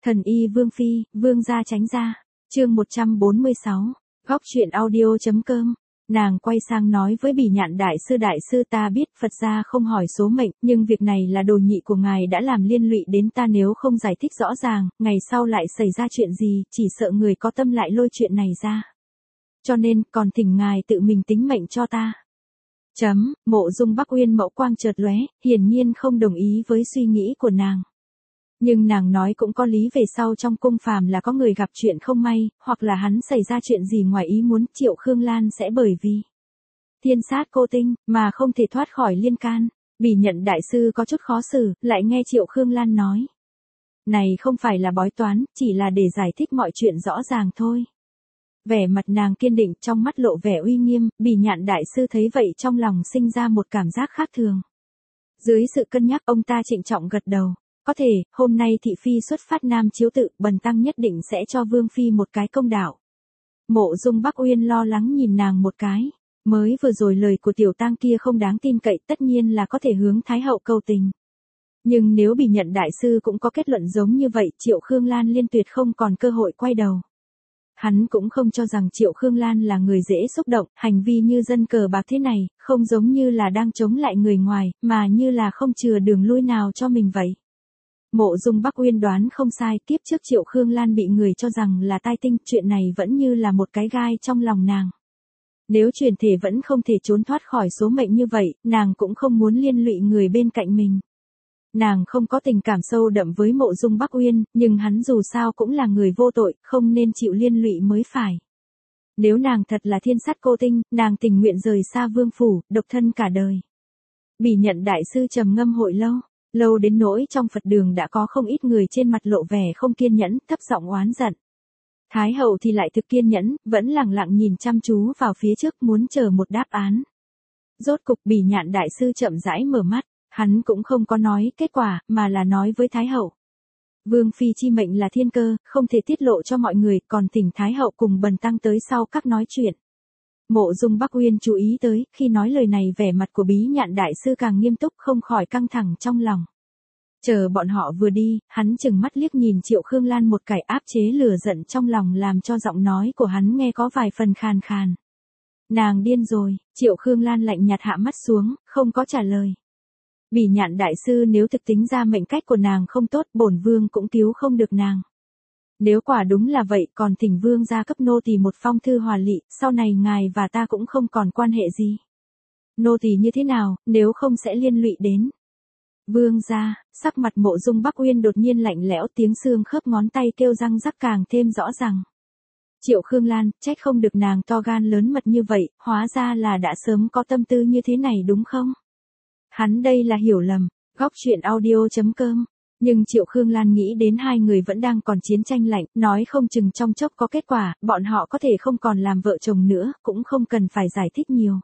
Thần y Vương Phi, Vương gia tránh ra. Chương 146. Góc truyện audio.com. Nàng quay sang nói với Bỉ Nhạn đại sư ta biết Phật gia không hỏi số mệnh, nhưng việc này là đồ nhị của ngài đã làm liên lụy đến ta, nếu không giải thích rõ ràng, ngày sau lại xảy ra chuyện gì, chỉ sợ người có tâm lại lôi chuyện này ra. Cho nên, còn thỉnh ngài tự mình tính mệnh cho ta. Mộ Dung Bắc Uyên mẫu quang chợt lóe, hiển nhiên không đồng ý với suy nghĩ của nàng. Nhưng nàng nói cũng có lý, về sau trong cung phàm là có người gặp chuyện không may, hoặc là hắn xảy ra chuyện gì ngoài ý muốn, Triệu Khương Lan sẽ bởi vì thiên sát cô tinh, mà không thể thoát khỏi liên can. Bỉ Nhạn đại sư có chút khó xử, lại nghe Triệu Khương Lan nói. Này không phải là bói toán, chỉ là để giải thích mọi chuyện rõ ràng thôi. Vẻ mặt nàng kiên định, trong mắt lộ vẻ uy nghiêm, Bỉ Nhạn đại sư thấy vậy trong lòng sinh ra một cảm giác khác thường. Dưới sự cân nhắc, ông ta trịnh trọng gật đầu. Có thể, hôm nay thị phi xuất phát nam chiếu tự, bần tăng nhất định sẽ cho Vương Phi một cái công đạo. Mộ Dung Bắc Uyên lo lắng nhìn nàng một cái. Mới vừa rồi lời của tiểu tang kia không đáng tin cậy, tất nhiên là có thể hướng Thái hậu cầu tình. Nhưng nếu Bỉ Nhạn đại sư cũng có kết luận giống như vậy, Triệu Khương Lan liên tuyệt không còn cơ hội quay đầu. Hắn cũng không cho rằng Triệu Khương Lan là người dễ xúc động, hành vi như dân cờ bạc thế này, không giống như là đang chống lại người ngoài, mà như là không chừa đường lui nào cho mình vậy. Mộ Dung Bắc Uyên đoán không sai, kiếp trước Triệu Khương Lan bị người cho rằng là tai tinh, chuyện này vẫn như là một cái gai trong lòng nàng. Nếu chuyển thể vẫn không thể trốn thoát khỏi số mệnh như vậy, nàng cũng không muốn liên lụy người bên cạnh mình. Nàng không có tình cảm sâu đậm với Mộ Dung Bắc Uyên, nhưng hắn dù sao cũng là người vô tội, không nên chịu liên lụy mới phải. Nếu nàng thật là thiên sát cô tinh, nàng tình nguyện rời xa vương phủ, độc thân cả đời. Bỉ Nhạn đại sư trầm ngâm hồi lâu đến nỗi trong Phật đường đã có không ít người trên mặt lộ vẻ không kiên nhẫn, thấp giọng oán giận. Thái hậu thì lại thực kiên nhẫn, vẫn lặng lặng nhìn chăm chú vào phía trước, muốn chờ một đáp án. Rốt cục Bỉ Nhạn đại sư chậm rãi mở mắt, hắn cũng không có nói kết quả, mà là nói với Thái hậu. Vương Phi chi mệnh là thiên cơ, không thể tiết lộ cho mọi người, còn thỉnh Thái hậu cùng bần tăng tới sau các nói chuyện. Mộ Dung Bắc Uyên chú ý tới, khi nói lời này vẻ mặt của Bỉ Nhạn đại sư càng nghiêm túc, không khỏi căng thẳng trong lòng. Chờ bọn họ vừa đi, hắn chừng mắt liếc nhìn Triệu Khương Lan một cái, áp chế lửa giận trong lòng làm cho giọng nói của hắn nghe có vài phần khàn khàn. Nàng điên rồi. Triệu Khương Lan lạnh nhạt hạ mắt xuống, không có trả lời. Bỉ Nhạn đại sư nếu thực tính ra mệnh cách của nàng không tốt, bổn vương cũng cứu không được nàng. Nếu quả đúng là vậy, còn thỉnh vương gia cấp nô tỳ một phong thư hòa lị, sau này ngài và ta cũng không còn quan hệ gì. Nô tỳ như thế nào, nếu không sẽ liên lụy đến vương gia. Sắc mặt Mộ Dung Bắc Uyên đột nhiên lạnh lẽo, tiếng xương khớp ngón tay kêu răng rắc càng thêm rõ ràng. Triệu Khương Lan, trách không được nàng to gan lớn mật như vậy, hóa ra là đã sớm có tâm tư như thế này đúng không? Hắn đây là hiểu lầm. Góc truyện audio.com. Nhưng Triệu Khương Lan nghĩ đến hai người vẫn đang còn chiến tranh lạnh, nói không chừng trong chốc có kết quả, bọn họ có thể không còn làm vợ chồng nữa, cũng không cần phải giải thích nhiều.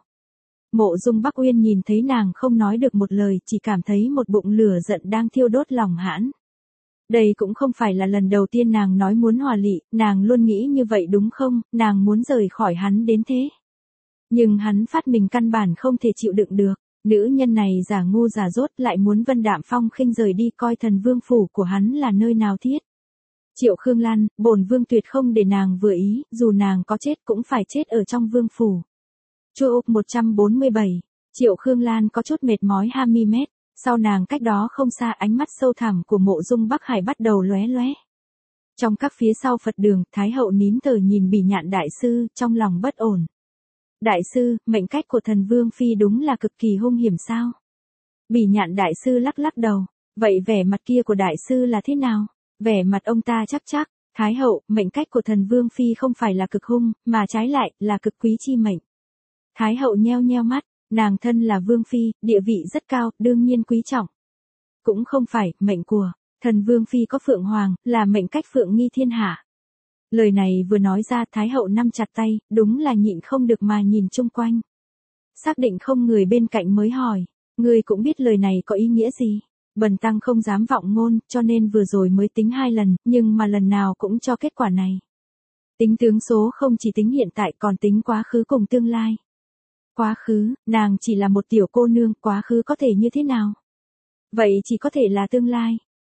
Mộ Dung Bắc Uyên nhìn thấy nàng không nói được một lời, chỉ cảm thấy một bụng lửa giận đang thiêu đốt lòng hãn. Đây cũng không phải là lần đầu tiên nàng nói muốn hòa lị, nàng luôn nghĩ như vậy đúng không, nàng muốn rời khỏi hắn đến thế. Nhưng hắn phát mình căn bản không thể chịu đựng được. Nữ nhân này giả ngu giả dốt, lại muốn Vân Đạm Phong khinh rời đi, coi Thần Vương phủ của hắn là nơi nào thiết. Triệu Khương Lan, bổn vương tuyệt không để nàng vừa ý, dù nàng có chết cũng phải chết ở trong vương phủ. Chu 147. Triệu Khương Lan có chút mệt mỏi mi mét, sau nàng cách đó không xa, ánh mắt sâu thẳm của Mộ Dung Bắc Hải bắt đầu lóe lóe. Trong các phía sau Phật đường, Thái hậu nín thở nhìn Bỉ Nhạn đại sư, trong lòng bất ổn. Đại sư, mệnh cách của Thần Vương Phi đúng là cực kỳ hung hiểm sao? Bỉ Nhạn đại sư lắc lắc đầu. Vậy vẻ mặt kia của đại sư là thế nào? Vẻ mặt ông ta chắc. Thái hậu, mệnh cách của Thần Vương Phi không phải là cực hung, mà trái lại, là cực quý chi mệnh. Thái hậu nheo nheo mắt, nàng thân là Vương Phi, địa vị rất cao, đương nhiên quý trọng. Cũng không phải, mệnh của Thần Vương Phi có Phượng Hoàng, là mệnh cách Phượng nghi thiên hạ. Lời này vừa nói ra, Thái hậu nắm chặt tay, đúng là nhịn không được mà nhìn chung quanh. Xác định không người bên cạnh mới hỏi, ngươi cũng biết lời này có ý nghĩa gì? Bần tăng không dám vọng ngôn, cho nên vừa rồi mới tính 2 lần, nhưng mà lần nào cũng cho kết quả này. Tính tướng số không chỉ tính hiện tại, còn tính quá khứ cùng tương lai. Quá khứ, nàng chỉ là một tiểu cô nương, quá khứ có thể như thế nào? Vậy chỉ có thể là tương lai.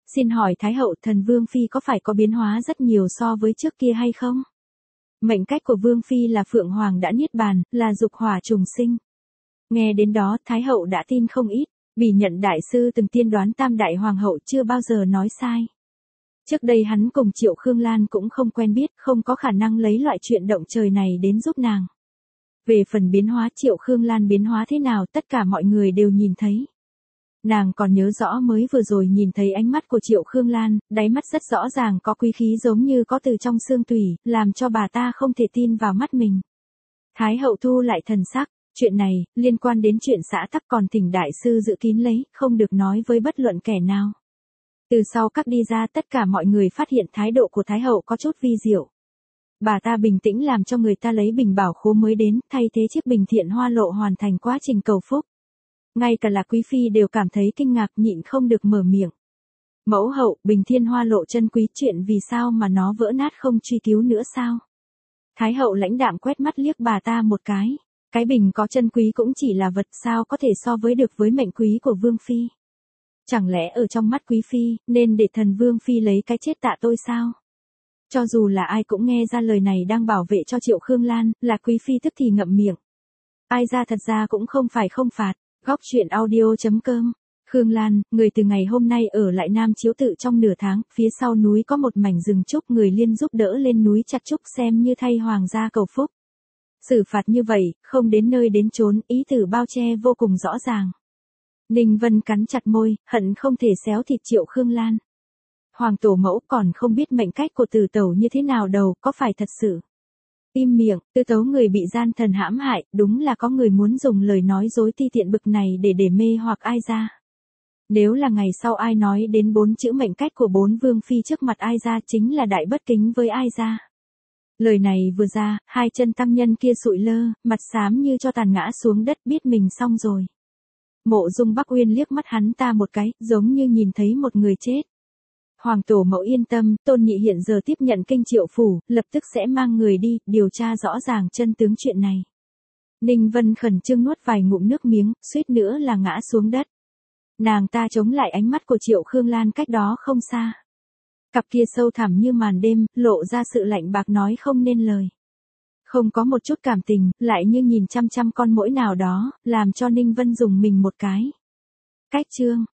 Xin hỏi Thái hậu, thần Vương Phi có phải có biến hóa rất nhiều so với trước kia hay không? Mệnh cách của Vương Phi là Phượng Hoàng đã niết bàn, là dục hỏa trùng sinh. Nghe đến đó, Thái hậu đã tin không ít. Bỉ Nhận đại sư từng tiên đoán Tam đại hoàng hậu chưa bao giờ nói sai. Trước đây hắn cùng Triệu Khương Lan cũng không quen biết, không có khả năng lấy loại chuyện động trời này đến giúp nàng. Về phần biến hóa Triệu Khương Lan biến hóa thế nào tất cả mọi người đều nhìn thấy. Nàng còn nhớ rõ mới vừa rồi nhìn thấy ánh mắt của Triệu Khương Lan, đáy mắt rất rõ ràng có quý khí giống như có từ trong xương tủy, làm cho bà ta không thể tin vào mắt mình. Thái hậu thu lại thần sắc, chuyện này, liên quan đến chuyện xã tắc còn thỉnh đại sư giữ kín lấy, không được nói với bất luận kẻ nào. Từ sau các đi ra tất cả mọi người phát hiện thái độ của Thái hậu có chút vi diệu. Bà ta bình tĩnh làm cho người ta lấy bình bảo khố mới đến, thay thế chiếc bình thiện hoa lộ hoàn thành quá trình cầu phúc. Ngay cả là quý phi đều cảm thấy kinh ngạc nhịn không được mở miệng. Mẫu hậu, bình thiên hoa lộ chân quý, chuyện vì sao mà nó vỡ nát không truy cứu nữa sao? Thái hậu lãnh đạm quét mắt liếc bà ta một cái. Cái bình có chân quý cũng chỉ là vật, sao có thể so với được với mệnh quý của Vương Phi? Chẳng lẽ ở trong mắt quý phi, nên để thần Vương Phi lấy cái chết tạ tôi sao? Cho dù là ai cũng nghe ra lời này đang bảo vệ cho Triệu Khương Lan, là quý phi tức thì ngậm miệng. Ai ra thật ra cũng không phải không phạt. Góc truyện audio.com. Khương Lan, người từ ngày hôm nay ở lại Nam Chiếu Tự trong nửa tháng, phía sau núi có một mảnh rừng trúc, người liên giúp đỡ lên núi chặt trúc xem như thay hoàng gia cầu phúc. Xử phạt như vậy, không đến nơi đến chốn, ý tử bao che vô cùng rõ ràng. Ninh Vân cắn chặt môi, hận không thể xéo thịt Triệu Khương Lan. Hoàng tổ mẫu còn không biết mệnh cách của Từ Tẩu như thế nào đâu, có phải thật sự? Im miệng, Tư Tấu người bị gian thần hãm hại, đúng là có người muốn dùng lời nói dối ti tiện bực này để mê hoặc ai ra. Nếu là ngày sau ai nói đến 4 chữ mệnh cách của 4 vương phi trước mặt ai ra chính là đại bất kính với ai ra. Lời này vừa ra, hai chân tăng nhân kia sụi lơ, mặt xám như cho tàn ngã xuống đất, biết mình xong rồi. Mộ Dung Bắc Uyên liếc mắt hắn ta một cái, giống như nhìn thấy một người chết. Hoàng tổ mẫu yên tâm, Tôn Nhị hiện giờ tiếp nhận kinh Triệu phủ, lập tức sẽ mang người đi, điều tra rõ ràng chân tướng chuyện này. Ninh Vân khẩn trương nuốt vài ngụm nước miếng, suýt nữa là ngã xuống đất. Nàng ta chống lại ánh mắt của Triệu Khương Lan cách đó không xa. Cặp kia sâu thẳm như màn đêm, lộ ra sự lạnh bạc nói không nên lời. Không có một chút cảm tình, lại như nhìn chăm chăm con muỗi nào đó, làm cho Ninh Vân dùng mình một cái. Cách chương